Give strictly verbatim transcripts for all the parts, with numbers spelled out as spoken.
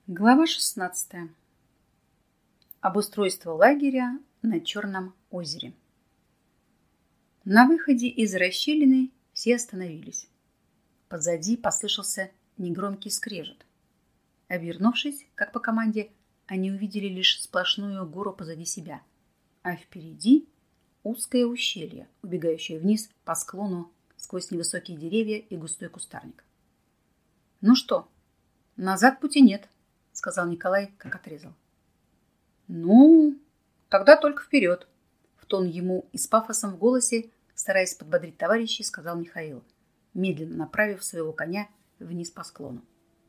Глава шестнадцатая. Обустройство лагеря на Черном озере. На выходе из расщелины все остановились. Позади послышался негромкий скрежет. Обернувшись, как по команде, они увидели лишь сплошную гору позади себя, а впереди узкое ущелье, убегающее вниз по склону сквозь невысокие деревья и густой кустарник. «Ну что, назад пути нет», — сказал Николай, как отрезал. «Ну, тогда только вперед», — в тон ему и с пафосом в голосе, стараясь подбодрить товарищей, сказал Михаил, медленно направив своего коня вниз по склону.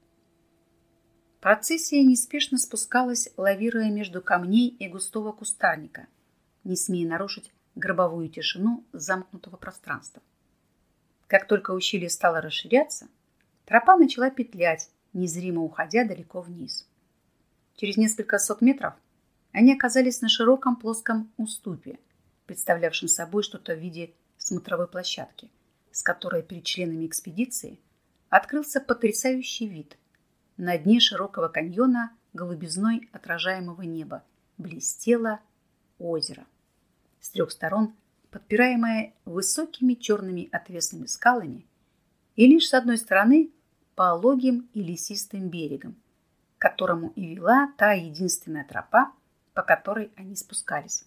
Процессия неспешно спускалась, лавируя между камней и густого кустарника, не смея нарушить гробовую тишину замкнутого пространства. Как только ущелье стало расширяться, тропа начала петлять, незримо уходя далеко вниз. Через несколько сот метров они оказались на широком плоском уступе, представлявшем собой что-то в виде смотровой площадки, с которой перед членами экспедиции открылся потрясающий вид. На дне широкого каньона голубизной отражаемого неба блестело озеро, с трех сторон подпираемое высокими черными отвесными скалами и лишь с одной стороны пологим и лесистым берегом, к которому и вела та единственная тропа, по которой они спускались.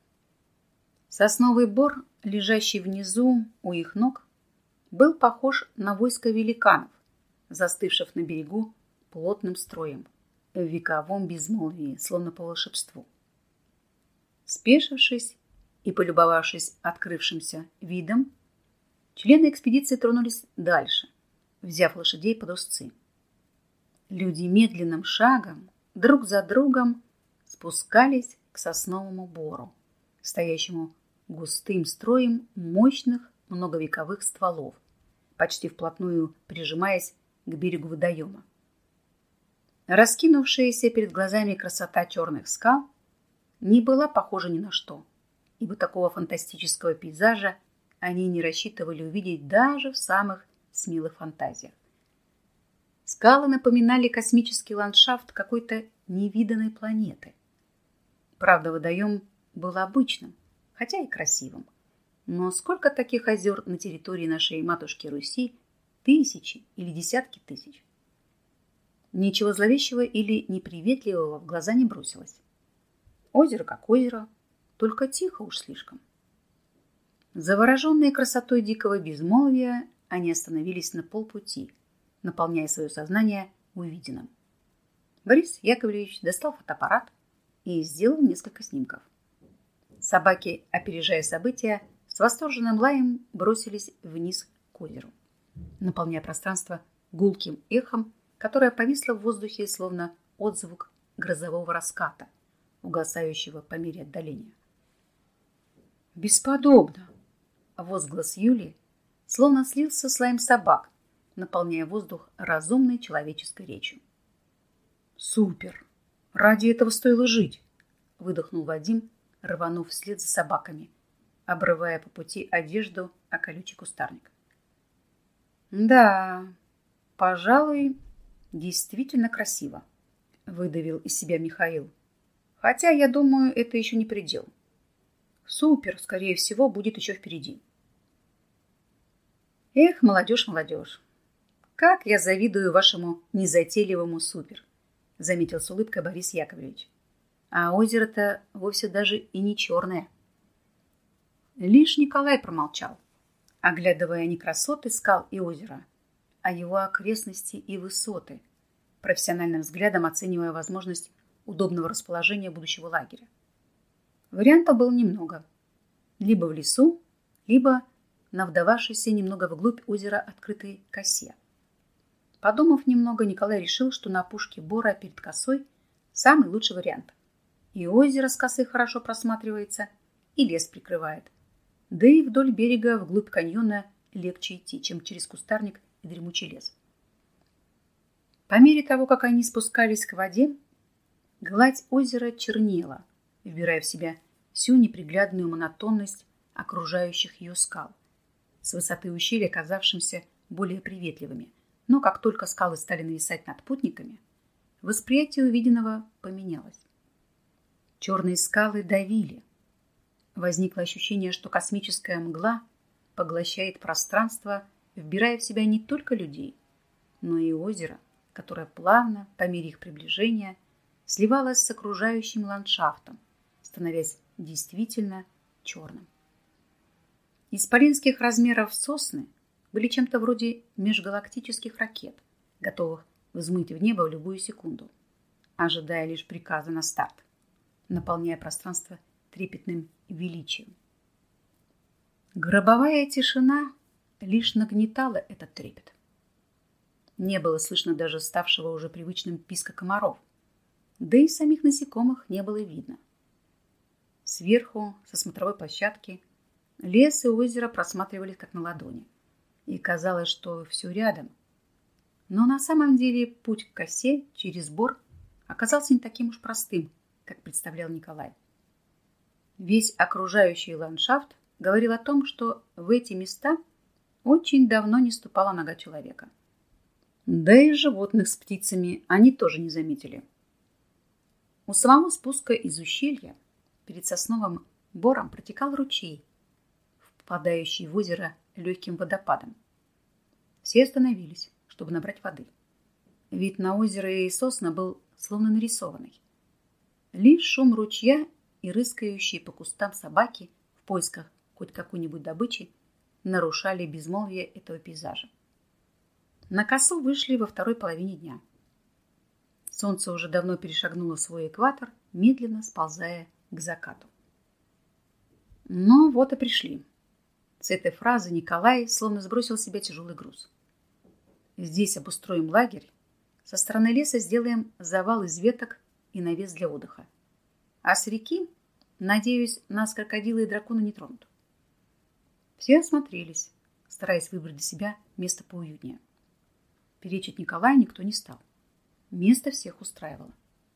Сосновый бор, лежащий внизу у их ног, был похож на войско великанов, застывших на берегу плотным строем, в вековом безмолвии, словно по волшебству. Спешившись и полюбовавшись открывшимся видом, члены экспедиции тронулись дальше, взяв лошадей под узцы. Люди медленным шагом, друг за другом, спускались к сосновому бору, стоящему густым строем мощных многовековых стволов, почти вплотную прижимаясь к берегу водоема. Раскинувшаяся перед глазами красота черных скал не была похожа ни на что, ибо такого фантастического пейзажа они не рассчитывали увидеть даже в самых смелых фантазиях. Скалы напоминали космический ландшафт какой-то невиданной планеты. Правда, водоем был обычным, хотя и красивым. Но сколько таких озер на территории нашей матушки Руси? Тысячи или десятки тысяч. Ничего зловещего или неприветливого в глаза не бросилось. Озеро как озеро, только тихо уж слишком. Завороженные красотой дикого безмолвия, они остановились на полпути, наполняя свое сознание увиденным. Борис Яковлевич достал фотоаппарат и сделал несколько снимков. Собаки, опережая события, с восторженным лаем бросились вниз к озеру, наполняя пространство гулким эхом, которое повисло в воздухе, словно отзвук грозового раската, угасающего по мере отдаления. «Бесподобно!» — возглас Юли словно слился с лаем собак, наполняя воздух разумной человеческой речью. «Супер! Ради этого стоило жить!» — выдохнул Вадим, рванув вслед за собаками, обрывая по пути одежду о колючий кустарник. «Да, пожалуй, действительно красиво», — выдавил из себя Михаил. «Хотя, я думаю, это еще не предел. Супер, скорее всего, будет еще впереди». «Эх, молодежь, молодежь! Как я завидую вашему незатейливому супер», — заметил с улыбкой Борис Яковлевич. «А озеро-то вовсе даже и не черное». Лишь Николай промолчал, оглядывая не красоты скал и озера, а его окрестности и высоты, профессиональным взглядом оценивая возможность удобного расположения будущего лагеря. Вариантов было немного. Либо в лесу, либо на вдававшейся немного вглубь озера открытой косе. Подумав немного, Николай решил, что на опушке бора перед косой самый лучший вариант. И озеро с косы хорошо просматривается, и лес прикрывает. Да и вдоль берега вглубь каньона легче идти, чем через кустарник и дремучий лес. По мере того, как они спускались к воде, гладь озера чернела, вбирая в себя всю неприглядную монотонность окружающих ее скал, с высоты ущелья казавшимся более приветливыми. Но как только скалы стали нависать над путниками, восприятие увиденного поменялось. Черные скалы давили. Возникло ощущение, что космическая мгла поглощает пространство, вбирая в себя не только людей, но и озеро, которое плавно, по мере их приближения, сливалось с окружающим ландшафтом, становясь действительно черным. Исполинских размеров сосны были чем-то вроде межгалактических ракет, готовых взмыть в небо в любую секунду, ожидая лишь приказа на старт, наполняя пространство трепетным величием. Гробовая тишина лишь нагнетала этот трепет. Не было слышно даже ставшего уже привычным писка комаров, да и самих насекомых не было видно. Сверху, со смотровой площадки, лес и озеро просматривались как на ладони, и казалось, что все рядом. Но на самом деле путь к косе через бор оказался не таким уж простым, как представлял Николай. Весь окружающий ландшафт говорил о том, что в эти места очень давно не ступала нога человека. Да и животных с птицами они тоже не заметили. У самого спуска из ущелья перед сосновым бором протекал ручей, впадающий в озеро легким водопадом. Все остановились, чтобы набрать воды. Вид на озеро и сосны был словно нарисованный. Лишь шум ручья и рыскающие по кустам собаки в поисках хоть какой-нибудь добычи нарушали безмолвие этого пейзажа. На косу вышли во второй половине дня. Солнце уже давно перешагнуло свой экватор, медленно сползая к закату. Ну вот и пришли. С этой фразы Николай словно сбросил с себя тяжелый груз. Здесь обустроим лагерь, со стороны леса сделаем завал из веток и навес для отдыха. А с реки, надеюсь, нас крокодилы и драконы не тронут. Все осмотрелись, стараясь выбрать для себя место поуютнее. Перечить Николаю никто не стал. Место всех устраивало.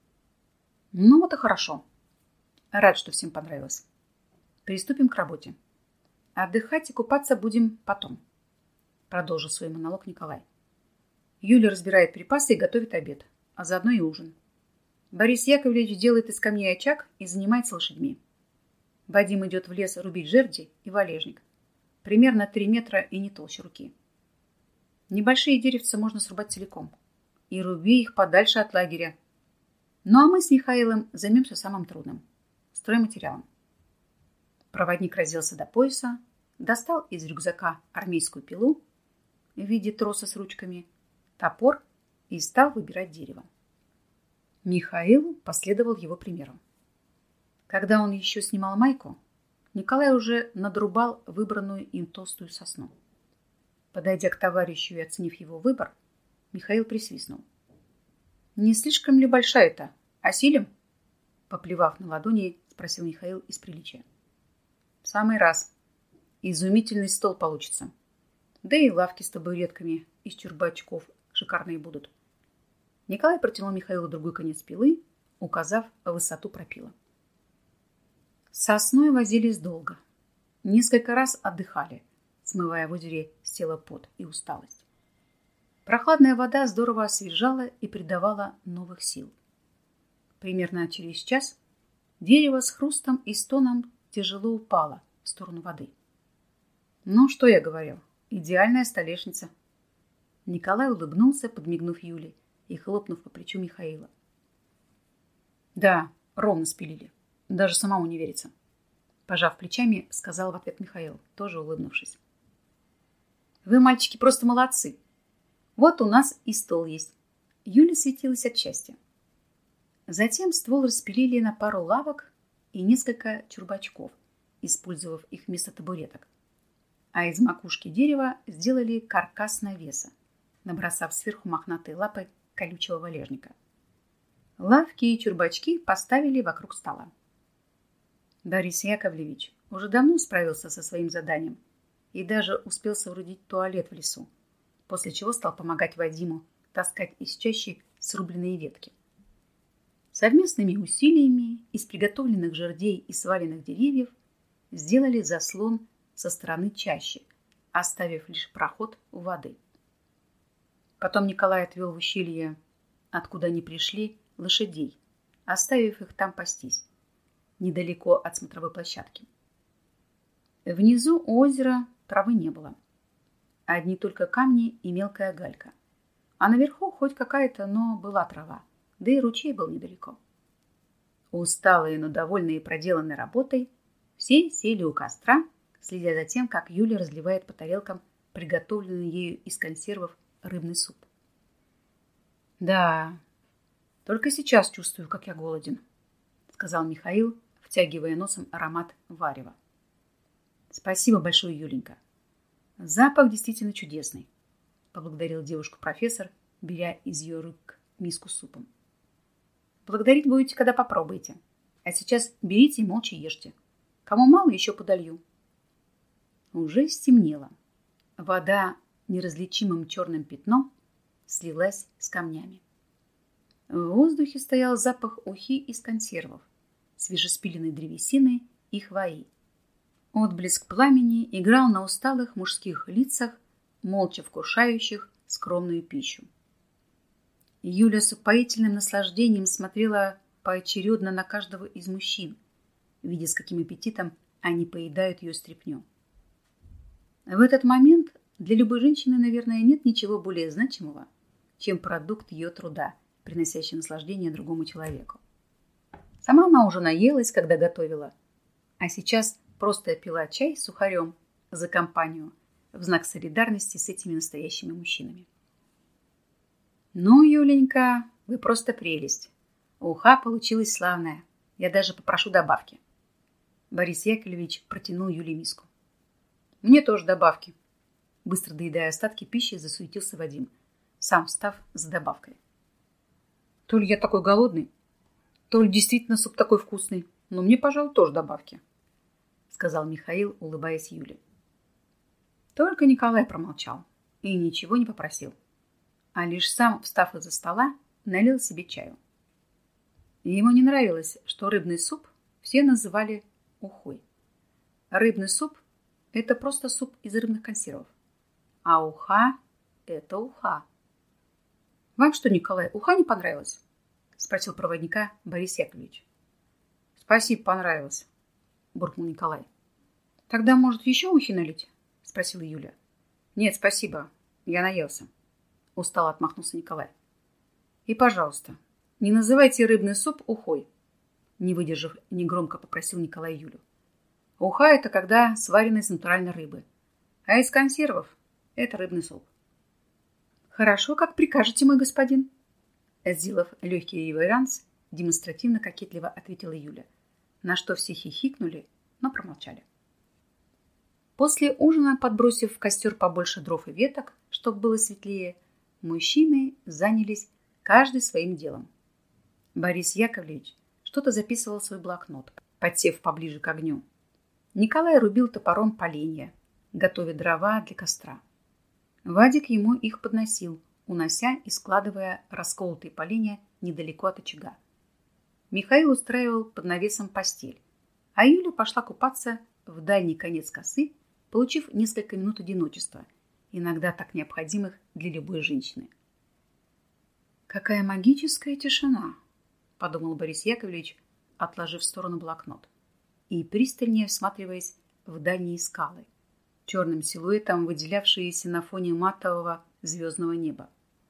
Ну вот и хорошо. Рад, что всем понравилось. Приступим к работе. Отдыхать и купаться будем потом, продолжил свой монолог Николай. Юля разбирает припасы и готовит обед, а заодно и ужин. Борис Яковлевич делает из камней очаг и занимается лошадьми. Вадим идет в лес рубить жерди и валежник. Примерно три метра и не толще руки. Небольшие деревца можно срубать целиком. И руби их подальше от лагеря. Ну а мы с Михаилом займемся самым трудным – стройматериалом. Проводник разделся до пояса, достал из рюкзака армейскую пилу в виде троса с ручками, топор и стал выбирать дерево. Михаил последовал его примеру. Когда он еще снимал майку, Николай уже надрубал выбранную им толстую сосну. Подойдя к товарищу и оценив его выбор, Михаил присвистнул. «Не слишком ли большая-то? Осилим?» Поплевав на ладони, спросил Михаил из приличия. «В самый раз. Изумительный стол получится. Да и лавки с табуретками из чурбачков шикарные будут». Николай протянул Михаилу другой конец пилы, указав высоту пропила. С сосной возились долго. Несколько раз отдыхали, смывая в озере с тела пот и усталость. Прохладная вода здорово освежала и придавала новых сил. Примерно через час дерево с хрустом и стоном тяжело упало в сторону воды. Ну, что я говорил, идеальная столешница. Николай улыбнулся, подмигнув Юле и хлопнув по плечу Михаила. Да, ровно спилили. Даже самому не верится. Пожав плечами, сказал в ответ Михаил, тоже улыбнувшись. Вы, мальчики, просто молодцы. Вот у нас и стол есть. Юля светилась от счастья. Затем ствол распилили на пару лавок и несколько чурбачков, использовав их вместо табуреток. А из макушки дерева сделали каркас навеса, набросав сверху мохнатой лапой колючего валежника. Лавки и чурбачки поставили вокруг стола. Борис Яковлевич уже давно справился со своим заданием и даже успел соорудить туалет в лесу, после чего стал помогать Вадиму таскать из чащи срубленные ветки. Совместными усилиями из приготовленных жердей и сваленных деревьев сделали заслон со стороны чащи, оставив лишь проход у воды. Потом Николай отвел в ущелье откуда они пришли, лошадей, оставив их там пастись, недалеко от смотровой площадки. Внизу у озера травы не было. Одни только камни и мелкая галька. А наверху хоть какая-то, но была трава, да и ручей был недалеко. Усталые, но довольные проделанной работой, все сели у костра, следя за тем, как Юля разливает по тарелкам приготовленный ею из консервов рыбный суп. «Да, только сейчас чувствую, как я голоден», — сказал Михаил, втягивая носом аромат варева. «Спасибо большое, Юленька. Запах действительно чудесный», — поблагодарил девушку профессор, беря из ее рук миску с супом. «Благодарить будете, когда попробуете. А сейчас берите и молча ешьте. Кому мало, еще подолью». Уже стемнело. Вода неразличимым черным пятном слилась с камнями. В воздухе стоял запах ухи из консервов, свежеспиленной древесины и хвои. Отблеск пламени играл на усталых мужских лицах, молча вкушающих скромную пищу. Юля с упоительным наслаждением смотрела поочередно на каждого из мужчин, видя, с каким аппетитом они поедают ее стряпню. В этот момент для любой женщины, наверное, нет ничего более значимого, чем продукт ее труда, приносящий наслаждение другому человеку. Сама она уже наелась, когда готовила, а сейчас просто пила чай с сухарем за компанию в знак солидарности с этими настоящими мужчинами. «Ну, Юленька, вы просто прелесть. Уха получилась славная. Я даже попрошу добавки». Борис Яковлевич протянул Юле миску. «Мне тоже добавки». Быстро доедая остатки пищи, засуетился Вадим, сам встав за добавкой. «То ли я такой голодный, то ли действительно суп такой вкусный, но мне, пожалуй, тоже добавки», сказал Михаил, улыбаясь Юле. Только Николай промолчал и ничего не попросил, а лишь сам, встав из-за стола, налил себе чаю. Ему не нравилось, что рыбный суп все называли ухой. Рыбный суп – это просто суп из рыбных консервов, а уха – это уха. «Вам что, Николай, уха не понравилась?» – спросил проводника Борис Яковлевич. «Спасибо, понравилось», – буркнул Николай. «Тогда, может, еще ухи налить?» – спросила Юля. «Нет, спасибо, я наелся», – устало отмахнулся Николай. «И, пожалуйста, не называйте рыбный суп ухой», – не выдержав, негромко попросил Николай Юлю. «Уха – это когда сварено из натуральной рыбы, а из консервов – это рыбный суп». «Хорошо, как прикажете, мой господин», – сделав легкий реверанс, демонстративно кокетливо ответила Юля, на что все хихикнули, но промолчали. После ужина, подбросив в костер побольше дров и веток, чтобы было светлее, мужчины занялись каждый своим делом. Борис Яковлевич что-то записывал в свой блокнот, подсев поближе к огню. Николай рубил топором поленья, готовя дрова для костра. Вадик ему их подносил, унося и складывая расколотые поленья недалеко от очага. Михаил устраивал под навесом постель, а Юля пошла купаться в дальний конец косы, получив несколько минут одиночества, иногда так необходимых для любой женщины. «Какая магическая тишина!» – подумал Борис Яковлевич, отложив в сторону блокнот и пристальнее всматриваясь в дальние скалы, черным силуэтом выделявшиеся на фоне матового звездного неба.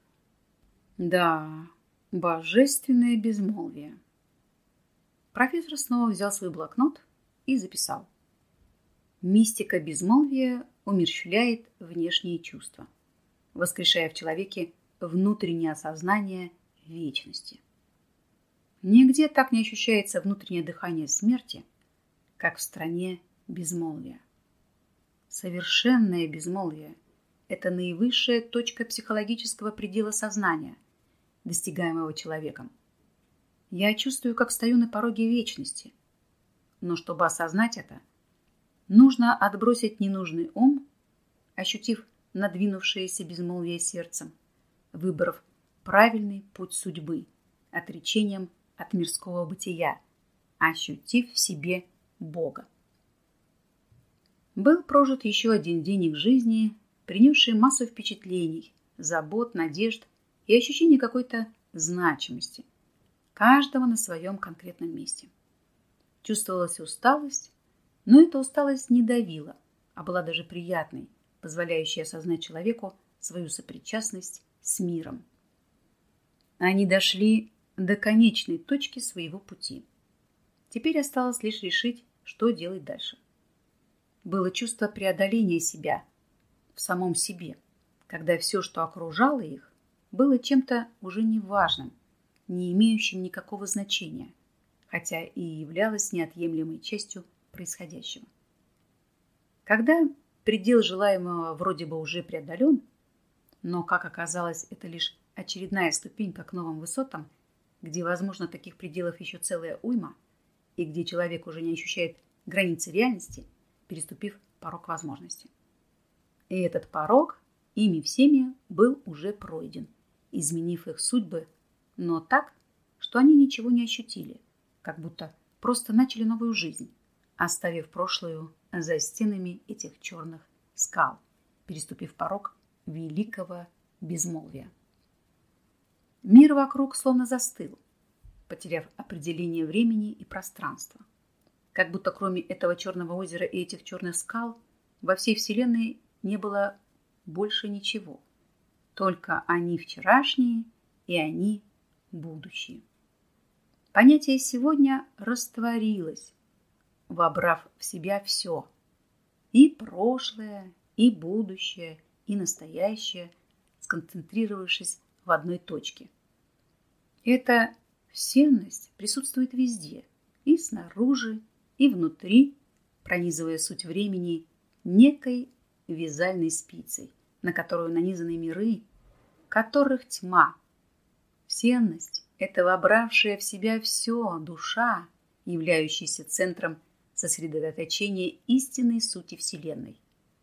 «Да, божественное безмолвие!» Профессор снова взял свой блокнот и записал. Мистика безмолвия умерщвляет внешние чувства, воскрешая в человеке внутреннее осознание вечности. Нигде так не ощущается внутреннее дыхание смерти, как в стране безмолвия. Совершенное безмолвие – это наивысшая точка психологического предела сознания, достигаемого человеком. Я чувствую, как стою на пороге вечности, но чтобы осознать это, нужно отбросить ненужный ум, ощутив надвинувшееся безмолвие сердцем, выбрав правильный путь судьбы, отречением от мирского бытия, ощутив в себе Бога. Был прожит еще один день их жизни, принесший массу впечатлений, забот, надежд и ощущение какой-то значимости, каждого на своем конкретном месте. Чувствовалась усталость, но эта усталость не давила, а была даже приятной, позволяющей осознать человеку свою сопричастность с миром. Они дошли до конечной точки своего пути. Теперь осталось лишь решить, что делать дальше. Было чувство преодоления себя в самом себе, когда все, что окружало их, было чем-то уже неважным, не имеющим никакого значения, хотя и являлось неотъемлемой частью происходящего. Когда предел желаемого вроде бы уже преодолен, но, как оказалось, это лишь очередная ступенька к новым высотам, где, возможно, таких пределов еще целая уйма, и где человек уже не ощущает границы реальности, переступив порог возможностей. И этот порог ими всеми был уже пройден, изменив их судьбы, но так, что они ничего не ощутили, как будто просто начали новую жизнь, оставив прошлую за стенами этих черных скал, переступив порог великого безмолвия. Мир вокруг словно застыл, потеряв определение времени и пространства. Как будто кроме этого черного озера и этих черных скал во всей вселенной не было больше ничего. Только они вчерашние и они будущие. Понятие «сегодня» растворилось, вобрав в себя все. И прошлое, и будущее, и настоящее, сконцентрировавшись в одной точке. Эта всенность присутствует везде, и снаружи, и внутри, пронизывая суть времени некой вязальной спицей, на которую нанизаны миры, которых тьма. Всенность – это вобравшая в себя все душа, являющаяся центром сосредоточения истинной сути Вселенной.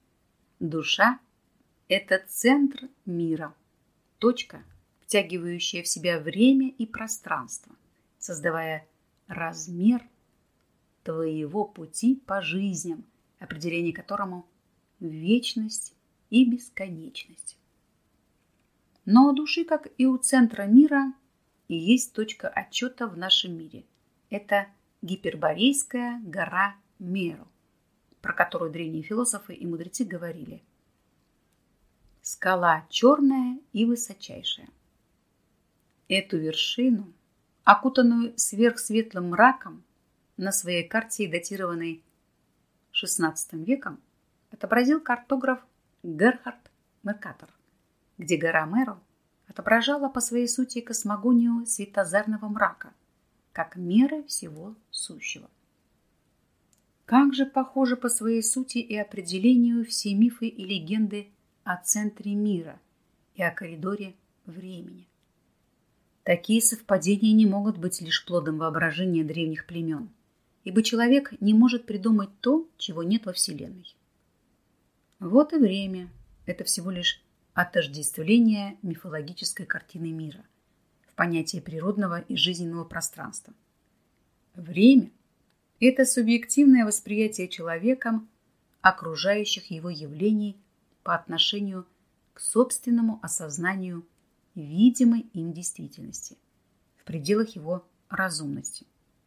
Душа – это центр мира, точка, втягивающая в себя время и пространство, создавая размер твоего пути по жизням, определение которому – вечность и бесконечность. Но у души, как и у центра мира, и есть точка отчета в нашем мире. Это Гиперборейская гора Меру, про которую древние философы и мудрецы говорили. Скала черная и высочайшая. Эту вершину, окутанную сверхсветлым мраком, на своей карте, датированной шестнадцатым веком, отобразил картограф Герхард Меркатор, где гора Меру отображала по своей сути космогонию светозарного мрака, как мера всего сущего. Как же похожи по своей сути и определению все мифы и легенды о центре мира и о коридоре времени. Такие совпадения не могут быть лишь плодом воображения древних племен, ибо человек не может придумать то, чего нет во Вселенной. Вот и время – это всего лишь отождествление мифологической картины мира в понятии природного и жизненного пространства. Время – это субъективное восприятие человеком окружающих его явлений по отношению к собственному осознанию видимой им действительности в пределах его разумности.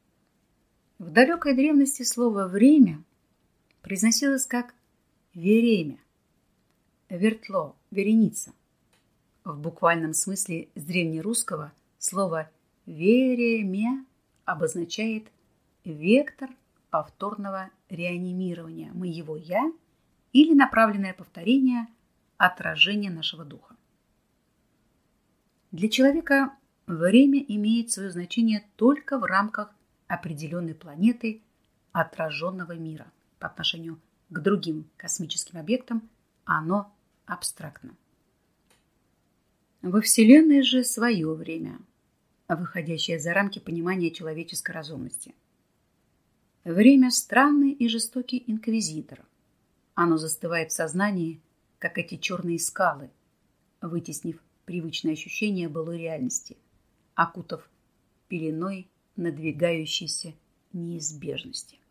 В далекой древности слово «время» произносилось как «веремя», «вертло», «вереница». В буквальном смысле с древнерусского слово «веремя» обозначает вектор повторного реанимирования моего «я» или направленное повторение отражения нашего духа. Для человека время имеет свое значение только в рамках определенной планеты отраженного мира. По отношению к другим космическим объектам оно абстрактно. Во Вселенной же свое время, выходящее за рамки понимания человеческой разумности. Время – странный и жестокий инквизитор. Оно застывает в сознании, как эти черные скалы, вытеснив привычное ощущение былой реальности, окутав пеленой надвигающейся неизбежности.